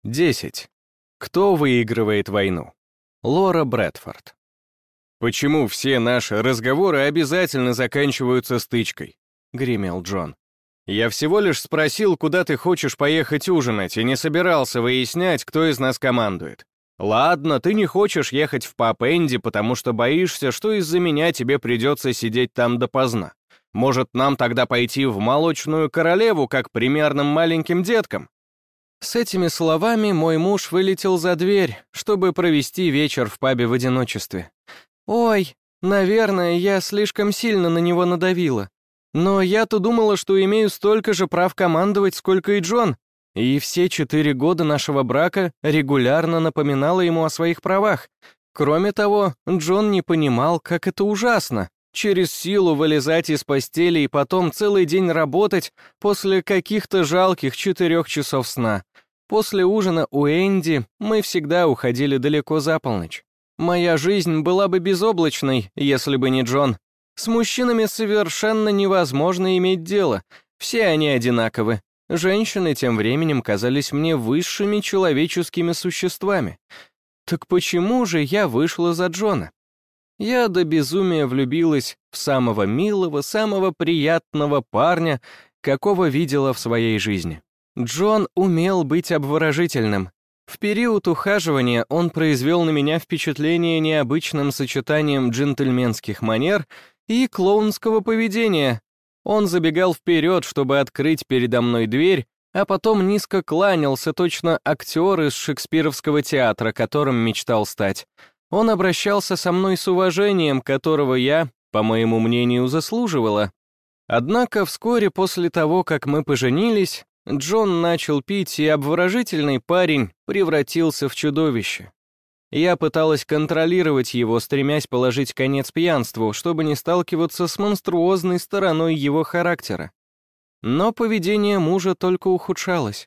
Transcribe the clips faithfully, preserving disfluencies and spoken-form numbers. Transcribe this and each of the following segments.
десять. Кто выигрывает войну? Лора Брэдфорд. «Почему все наши разговоры обязательно заканчиваются стычкой?» — гремел Джон. «Я всего лишь спросил, куда ты хочешь поехать ужинать, и не собирался выяснять, кто из нас командует. Ладно, ты не хочешь ехать в Пап-Энди, потому что боишься, что из-за меня тебе придется сидеть там допоздна. Может, нам тогда пойти в Молочную Королеву, как примерным маленьким деткам?» С этими словами мой муж вылетел за дверь, чтобы провести вечер в пабе в одиночестве. Ой, наверное, я слишком сильно на него надавила. Но я-то думала, что имею столько же прав командовать, сколько и Джон. И все четыре года нашего брака регулярно напоминала ему о своих правах. Кроме того, Джон не понимал, как это ужасно. Через силу вылезать из постели и потом целый день работать после каких-то жалких четырех часов сна. После ужина у Энди мы всегда уходили далеко за полночь. Моя жизнь была бы безоблачной, если бы не Джон. С мужчинами совершенно невозможно иметь дело. Все они одинаковы. Женщины тем временем казались мне высшими человеческими существами. Так почему же я вышла за Джона? Я до безумия влюбилась в самого милого, самого приятного парня, какого видела в своей жизни. Джон умел быть обворожительным. В период ухаживания он произвел на меня впечатление необычным сочетанием джентльменских манер и клоунского поведения. Он забегал вперед, чтобы открыть передо мной дверь, а потом низко кланялся, точно актер из шекспировского театра, которым мечтал стать. Он обращался со мной с уважением, которого я, по моему мнению, заслуживала. Однако вскоре после того, как мы поженились, Джон начал пить, и обворожительный парень превратился в чудовище. Я пыталась контролировать его, стремясь положить конец пьянству, чтобы не сталкиваться с монструозной стороной его характера. Но поведение мужа только ухудшалось.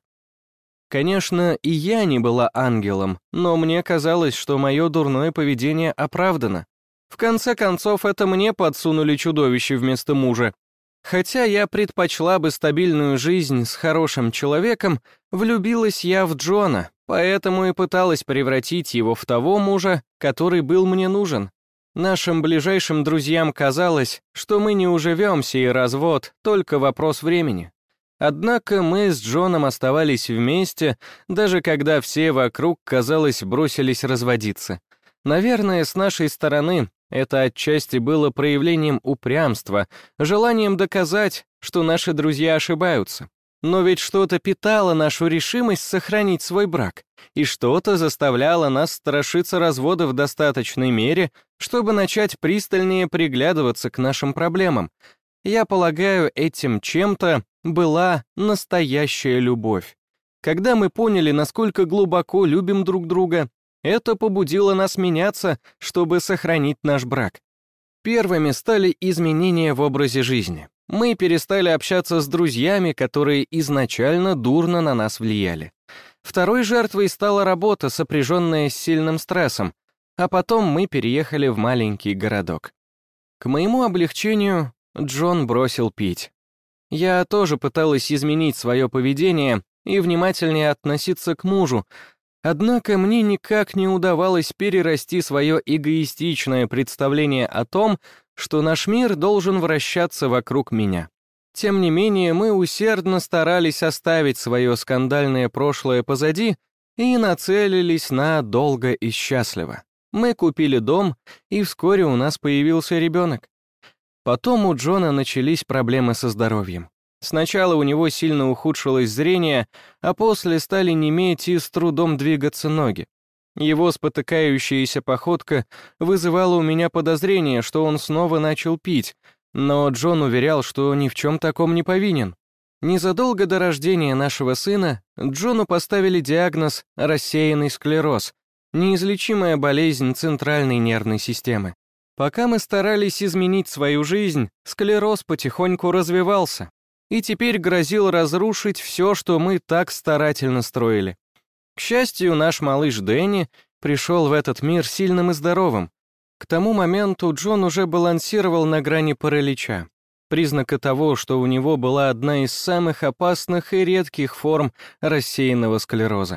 Конечно, и я не была ангелом, но мне казалось, что мое дурное поведение оправдано. В конце концов, это мне подсунули чудовище вместо мужа. Хотя я предпочла бы стабильную жизнь с хорошим человеком, влюбилась я в Джона, поэтому и пыталась превратить его в того мужа, который был мне нужен. Нашим ближайшим друзьям казалось, что мы не уживемся и развод, только вопрос времени. Однако мы с Джоном оставались вместе, даже когда все вокруг, казалось, бросились разводиться. Наверное, с нашей стороны это отчасти было проявлением упрямства, желанием доказать, что наши друзья ошибаются. Но ведь что-то питало нашу решимость сохранить свой брак, и что-то заставляло нас страшиться развода в достаточной мере, чтобы начать пристальнее приглядываться к нашим проблемам. Я полагаю, этим чем-то была настоящая любовь. Когда мы поняли, насколько глубоко любим друг друга, это побудило нас меняться, чтобы сохранить наш брак. Первыми стали изменения в образе жизни. Мы перестали общаться с друзьями, которые изначально дурно на нас влияли. Второй жертвой стала работа, сопряженная с сильным стрессом, а потом мы переехали в маленький городок. К моему облегчению Джон бросил пить. Я тоже пыталась изменить свое поведение и внимательнее относиться к мужу, однако мне никак не удавалось перерасти свое эгоистичное представление о том, что наш мир должен вращаться вокруг меня. Тем не менее, мы усердно старались оставить свое скандальное прошлое позади и нацелились на долго и счастливо. Мы купили дом, и вскоре у нас появился ребенок. Потом у Джона начались проблемы со здоровьем. Сначала у него сильно ухудшилось зрение, а после стали неметь и с трудом двигаться ноги. Его спотыкающаяся походка вызывала у меня подозрение, что он снова начал пить, но Джон уверял, что ни в чем таком не повинен. Незадолго до рождения нашего сына Джону поставили диагноз «рассеянный склероз», неизлечимая болезнь центральной нервной системы. Пока мы старались изменить свою жизнь, склероз потихоньку развивался и теперь грозил разрушить все, что мы так старательно строили. К счастью, наш малыш Дэнни пришел в этот мир сильным и здоровым. К тому моменту Джон уже балансировал на грани паралича, признака того, что у него была одна из самых опасных и редких форм рассеянного склероза.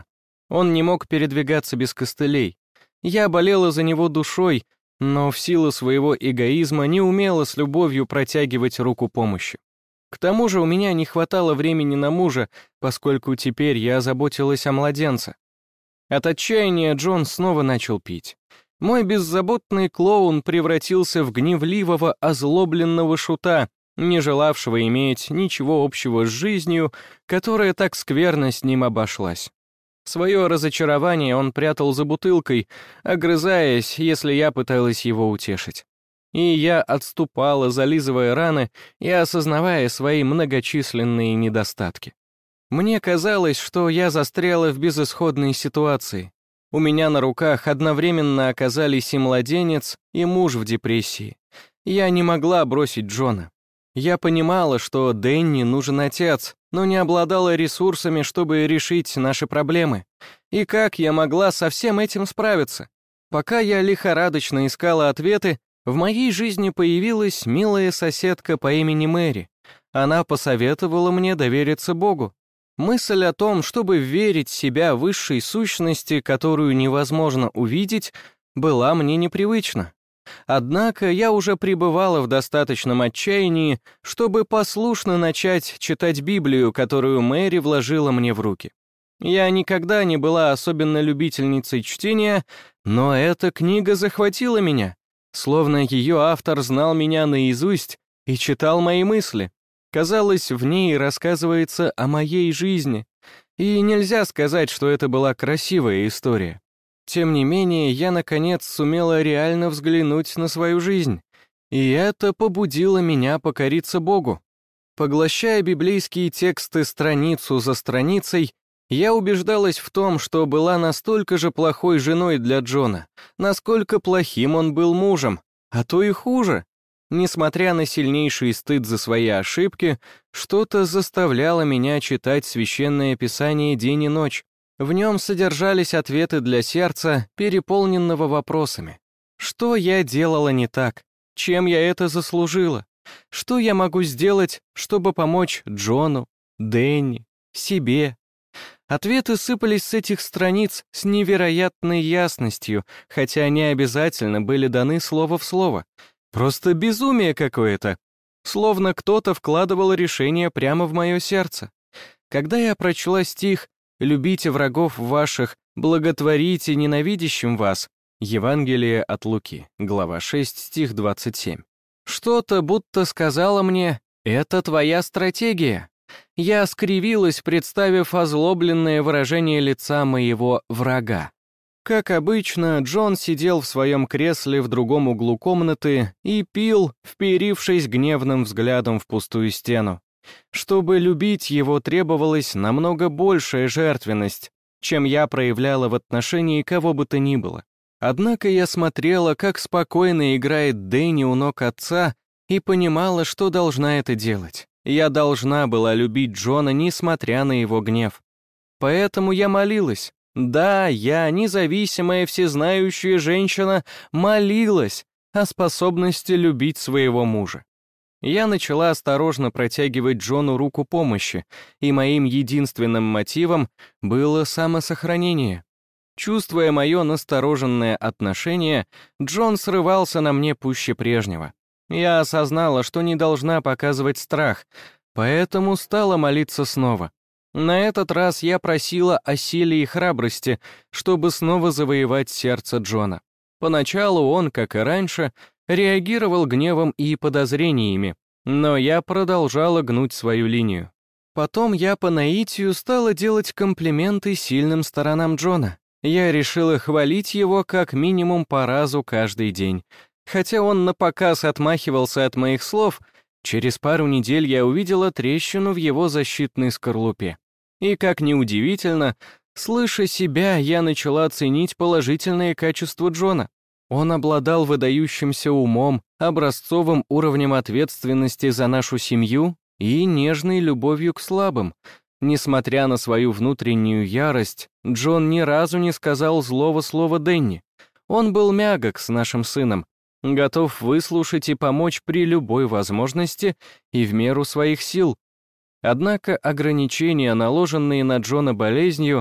Он не мог передвигаться без костылей. Я болела за него душой, но в силу своего эгоизма не умела с любовью протягивать руку помощи. К тому же у меня не хватало времени на мужа, поскольку теперь я заботилась о младенце. От отчаяния Джон снова начал пить. Мой беззаботный клоун превратился в гневливого, озлобленного шута, не желавшего иметь ничего общего с жизнью, которая так скверно с ним обошлась. Свое разочарование он прятал за бутылкой, огрызаясь, если я пыталась его утешить. И я отступала, зализывая раны и осознавая свои многочисленные недостатки. Мне казалось, что я застряла в безысходной ситуации. У меня на руках одновременно оказались и младенец, и муж в депрессии. Я не могла бросить Джона. Я понимала, что Дэнни нужен отец, но не обладала ресурсами, чтобы решить наши проблемы. И как я могла со всем этим справиться? Пока я лихорадочно искала ответы, в моей жизни появилась милая соседка по имени Мэри. Она посоветовала мне довериться Богу. Мысль о том, чтобы верить в себя высшей сущности, которую невозможно увидеть, была мне непривычна. Однако я уже пребывала в достаточном отчаянии, чтобы послушно начать читать Библию, которую Мэри вложила мне в руки. Я никогда не была особенно любительницей чтения, но эта книга захватила меня, словно ее автор знал меня наизусть и читал мои мысли. Казалось, в ней рассказывается о моей жизни, и нельзя сказать, что это была красивая история. Тем не менее, я, наконец, сумела реально взглянуть на свою жизнь, и это побудило меня покориться Богу. Поглощая библейские тексты страницу за страницей, я убеждалась в том, что была настолько же плохой женой для Джона, насколько плохим он был мужем, а то и хуже. Несмотря на сильнейший стыд за свои ошибки, что-то заставляло меня читать Священное Писание день и ночь. В нем содержались ответы для сердца, переполненного вопросами. Что я делала не так? Чем я это заслужила? Что я могу сделать, чтобы помочь Джону, Дэнни, себе? Ответы сыпались с этих страниц с невероятной ясностью, хотя они обязательно были даны слово в слово. Просто безумие какое-то. Словно кто-то вкладывал решение прямо в мое сердце. Когда я прочла стих «Любите врагов ваших, благотворите ненавидящим вас», Евангелие от Луки, глава шесть, стих двадцать семь. Что-то будто сказала мне «Это твоя стратегия». Я скривилась, представив озлобленное выражение лица моего врага. Как обычно, Джон сидел в своем кресле в другом углу комнаты и пил, вперившись гневным взглядом в пустую стену. Чтобы любить его, требовалась намного большая жертвенность, чем я проявляла в отношении кого бы то ни было. Однако я смотрела, как спокойно играет Дэнни у ног отца, и понимала, что должна это делать. Я должна была любить Джона, несмотря на его гнев. Поэтому я молилась. Да, я, независимая, всезнающая женщина, молилась о способности любить своего мужа. Я начала осторожно протягивать Джону руку помощи, и моим единственным мотивом было самосохранение. Чувствуя мое настороженное отношение, Джон срывался на мне пуще прежнего. Я осознала, что не должна показывать страх, поэтому стала молиться снова. На этот раз я просила о силе и храбрости, чтобы снова завоевать сердце Джона. Поначалу он, как и раньше, реагировал гневом и подозрениями, но я продолжала гнуть свою линию. Потом я по наитию стала делать комплименты сильным сторонам Джона. Я решила хвалить его как минимум по разу каждый день. Хотя он напоказ отмахивался от моих слов, через пару недель я увидела трещину в его защитной скорлупе. И, как ни удивительно, слыша себя, я начала ценить положительные качества Джона. Он обладал выдающимся умом, образцовым уровнем ответственности за нашу семью и нежной любовью к слабым. Несмотря на свою внутреннюю ярость, Джон ни разу не сказал злого слова Дэнни. Он был мягок с нашим сыном, готов выслушать и помочь при любой возможности и в меру своих сил. Однако ограничения, наложенные на Джона болезнью,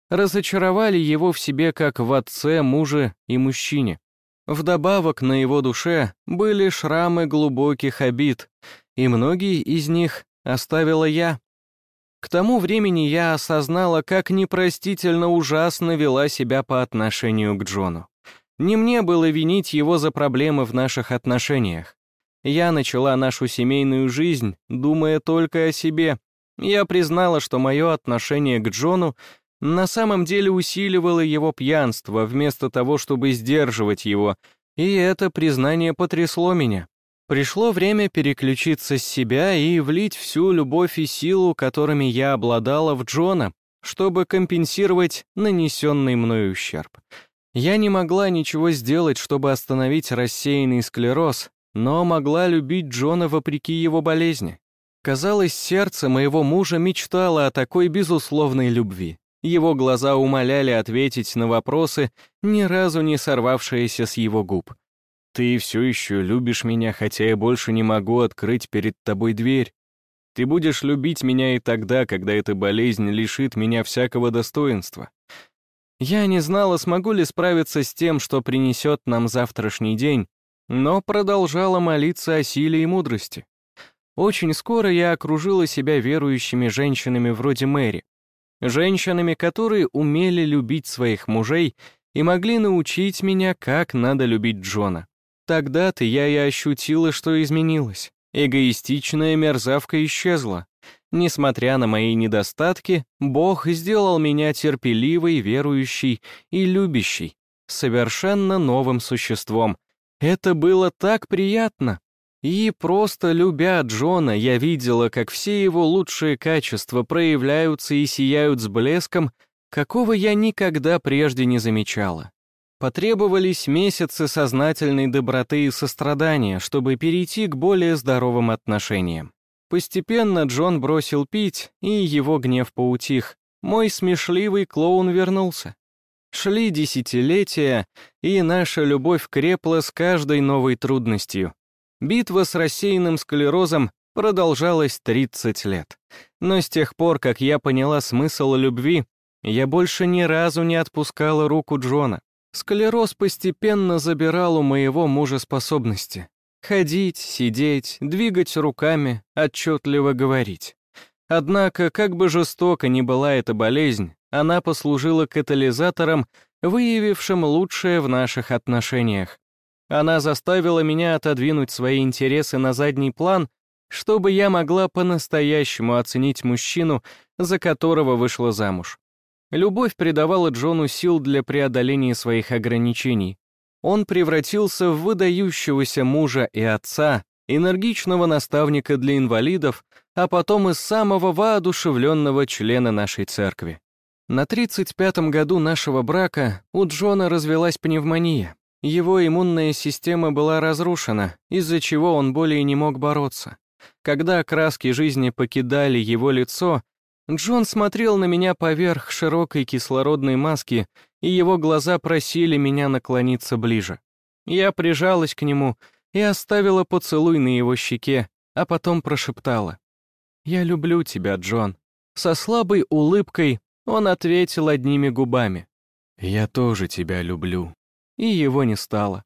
разочаровали его в себе как в отце, муже и мужчине. Вдобавок на его душе были шрамы глубоких обид, и многие из них оставила я. К тому времени я осознала, как непростительно ужасно вела себя по отношению к Джону. Не мне было винить его за проблемы в наших отношениях. Я начала нашу семейную жизнь, думая только о себе. Я признала, что мое отношение к Джону на самом деле усиливало его пьянство, вместо того, чтобы сдерживать его, и это признание потрясло меня. Пришло время переключиться с себя и влить всю любовь и силу, которыми я обладала, в Джона, чтобы компенсировать нанесенный мной ущерб. Я не могла ничего сделать, чтобы остановить рассеянный склероз, но могла любить Джона вопреки его болезни. Казалось, сердце моего мужа мечтало о такой безусловной любви. Его глаза умоляли ответить на вопросы, ни разу не сорвавшиеся с его губ. «Ты все еще любишь меня, хотя я больше не могу открыть перед тобой дверь. Ты будешь любить меня и тогда, когда эта болезнь лишит меня всякого достоинства». Я не знала, смогу ли справиться с тем, что принесет нам завтрашний день, но продолжала молиться о силе и мудрости. Очень скоро я окружила себя верующими женщинами вроде Мэри. Женщинами, которые умели любить своих мужей и могли научить меня, как надо любить Джона. Тогда-то я и ощутила, что изменилась. Эгоистичная мерзавка исчезла. Несмотря на мои недостатки, Бог сделал меня терпеливой, верующей и любящей, совершенно новым существом. Это было так приятно. И просто любя Джона, я видела, как все его лучшие качества проявляются и сияют с блеском, какого я никогда прежде не замечала. Потребовались месяцы сознательной доброты и сострадания, чтобы перейти к более здоровым отношениям. Постепенно Джон бросил пить, и его гнев поутих. Мой смешливый клоун вернулся. Шли десятилетия, и наша любовь крепла с каждой новой трудностью. Битва с рассеянным склерозом продолжалась тридцать лет. Но с тех пор, как я поняла смысл любви, я больше ни разу не отпускала руку Джона. Склероз постепенно забирал у моего мужа способности. Ходить, сидеть, двигать руками, отчетливо говорить. Однако, как бы жестоко ни была эта болезнь, она послужила катализатором, выявившим лучшее в наших отношениях. Она заставила меня отодвинуть свои интересы на задний план, чтобы я могла по-настоящему оценить мужчину, за которого вышла замуж. Любовь придавала Джону сил для преодоления своих ограничений. Он превратился в выдающегося мужа и отца, энергичного наставника для инвалидов, а потом и самого воодушевленного члена нашей церкви. На тридцать пятом году нашего брака у Джона развелась пневмония. Его иммунная система была разрушена, из-за чего он более не мог бороться. Когда краски жизни покидали его лицо, Джон смотрел на меня поверх широкой кислородной маски, и его глаза просили меня наклониться ближе. Я прижалась к нему и оставила поцелуй на его щеке, а потом прошептала: «Я люблю тебя, Джон». Со слабой улыбкой он ответил одними губами: «Я тоже тебя люблю». И его не стало.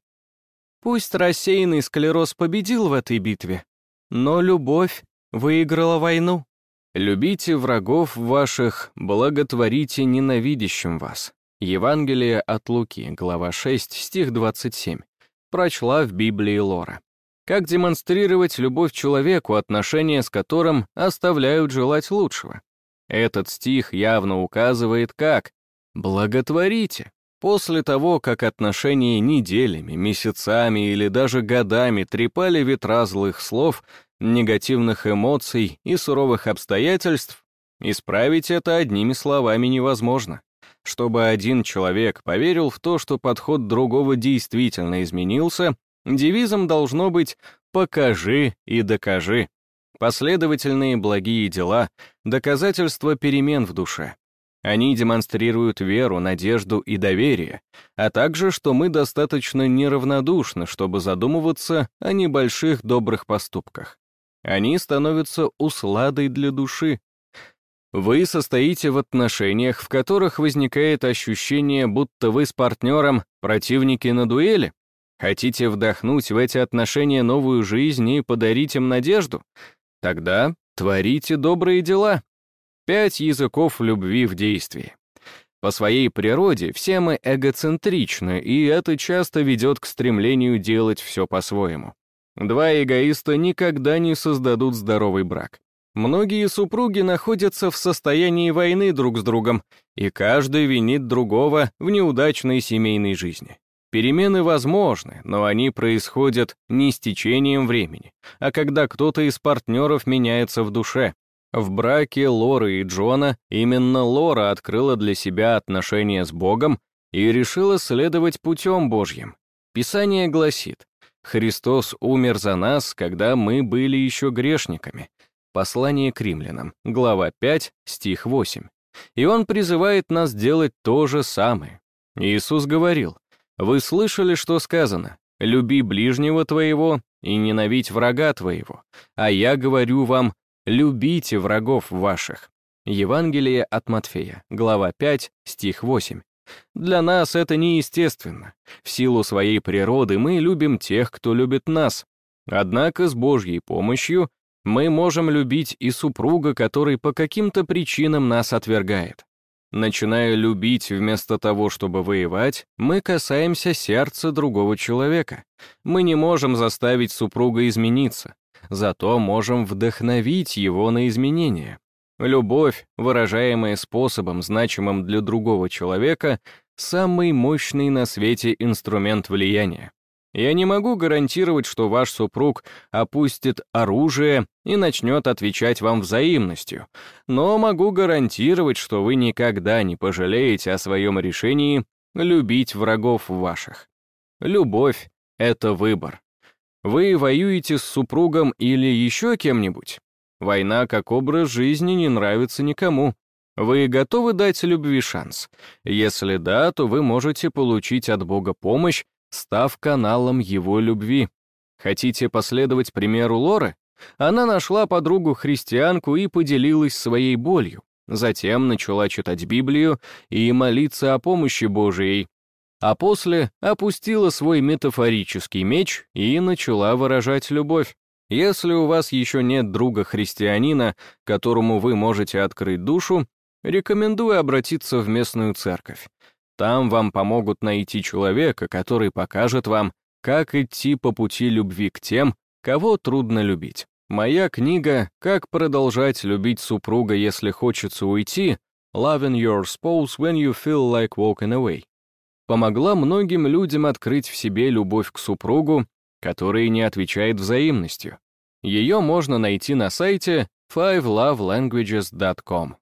Пусть рассеянный склероз победил в этой битве, но любовь выиграла войну. «Любите врагов ваших, благотворите ненавидящим вас». Евангелие от Луки, глава шесть, стих двадцать семь. Прочла в Библии Лора. Как демонстрировать любовь человеку, отношения с которым оставляют желать лучшего? Этот стих явно указывает, как «благотворите». После того, как отношения неделями, месяцами или даже годами трепали ветра злых слов, негативных эмоций и суровых обстоятельств, исправить это одними словами невозможно. Чтобы один человек поверил в то, что подход другого действительно изменился, девизом должно быть «покажи и докажи». Последовательные благие дела — доказательства перемен в душе. Они демонстрируют веру, надежду и доверие, а также, что мы достаточно неравнодушны, чтобы задумываться о небольших добрых поступках. Они становятся усладой для души. Вы состоите в отношениях, в которых возникает ощущение, будто вы с партнером противники на дуэли? Хотите вдохнуть в эти отношения новую жизнь и подарить им надежду? Тогда творите добрые дела. Пять языков любви в действии. По своей природе все мы эгоцентричны, и это часто ведет к стремлению делать все по-своему. Два эгоиста никогда не создадут здоровый брак. Многие супруги находятся в состоянии войны друг с другом, и каждый винит другого в неудачной семейной жизни. Перемены возможны, но они происходят не с течением времени, а когда кто-то из партнеров меняется в душе. В браке Лоры и Джона именно Лора открыла для себя отношения с Богом и решила следовать путем Божьим. Писание гласит: «Христос умер за нас, когда мы были еще грешниками». Послание к римлянам, глава пять, стих восемь. И Он призывает нас делать то же самое. Иисус говорил: «Вы слышали, что сказано: люби ближнего твоего и ненавидь врага твоего. А я говорю вам: любите врагов ваших». Евангелие от Матфея, глава пять, стих восемь. Для нас это неестественно. В силу своей природы мы любим тех, кто любит нас. Однако с Божьей помощью мы можем любить и супруга, который по каким-то причинам нас отвергает. Начиная любить вместо того, чтобы воевать, мы касаемся сердца другого человека. Мы не можем заставить супруга измениться, зато можем вдохновить его на изменения. Любовь, выражаемая способом, значимым для другого человека, самый мощный на свете инструмент влияния. Я не могу гарантировать, что ваш супруг опустит оружие и начнет отвечать вам взаимностью, но могу гарантировать, что вы никогда не пожалеете о своем решении любить врагов ваших. Любовь — это выбор. Вы воюете с супругом или еще кем-нибудь? Война как образ жизни не нравится никому. Вы готовы дать любви шанс? Если да, то вы можете получить от Бога помощь, став каналом Его любви. Хотите последовать примеру Лоры? Она нашла подругу-христианку и поделилась своей болью. Затем начала читать Библию и молиться о помощи Божией. А после опустила свой метафорический меч и начала выражать любовь. Если у вас еще нет друга-христианина, которому вы можете открыть душу, рекомендую обратиться в местную церковь. Там вам помогут найти человека, который покажет вам, как идти по пути любви к тем, кого трудно любить. Моя книга «Как продолжать любить супруга, если хочется уйти» «Loving your spouse when you feel like walking away» помогла многим людям открыть в себе любовь к супругу, который не отвечает взаимностью. Ее можно найти на сайте five love languages dot com.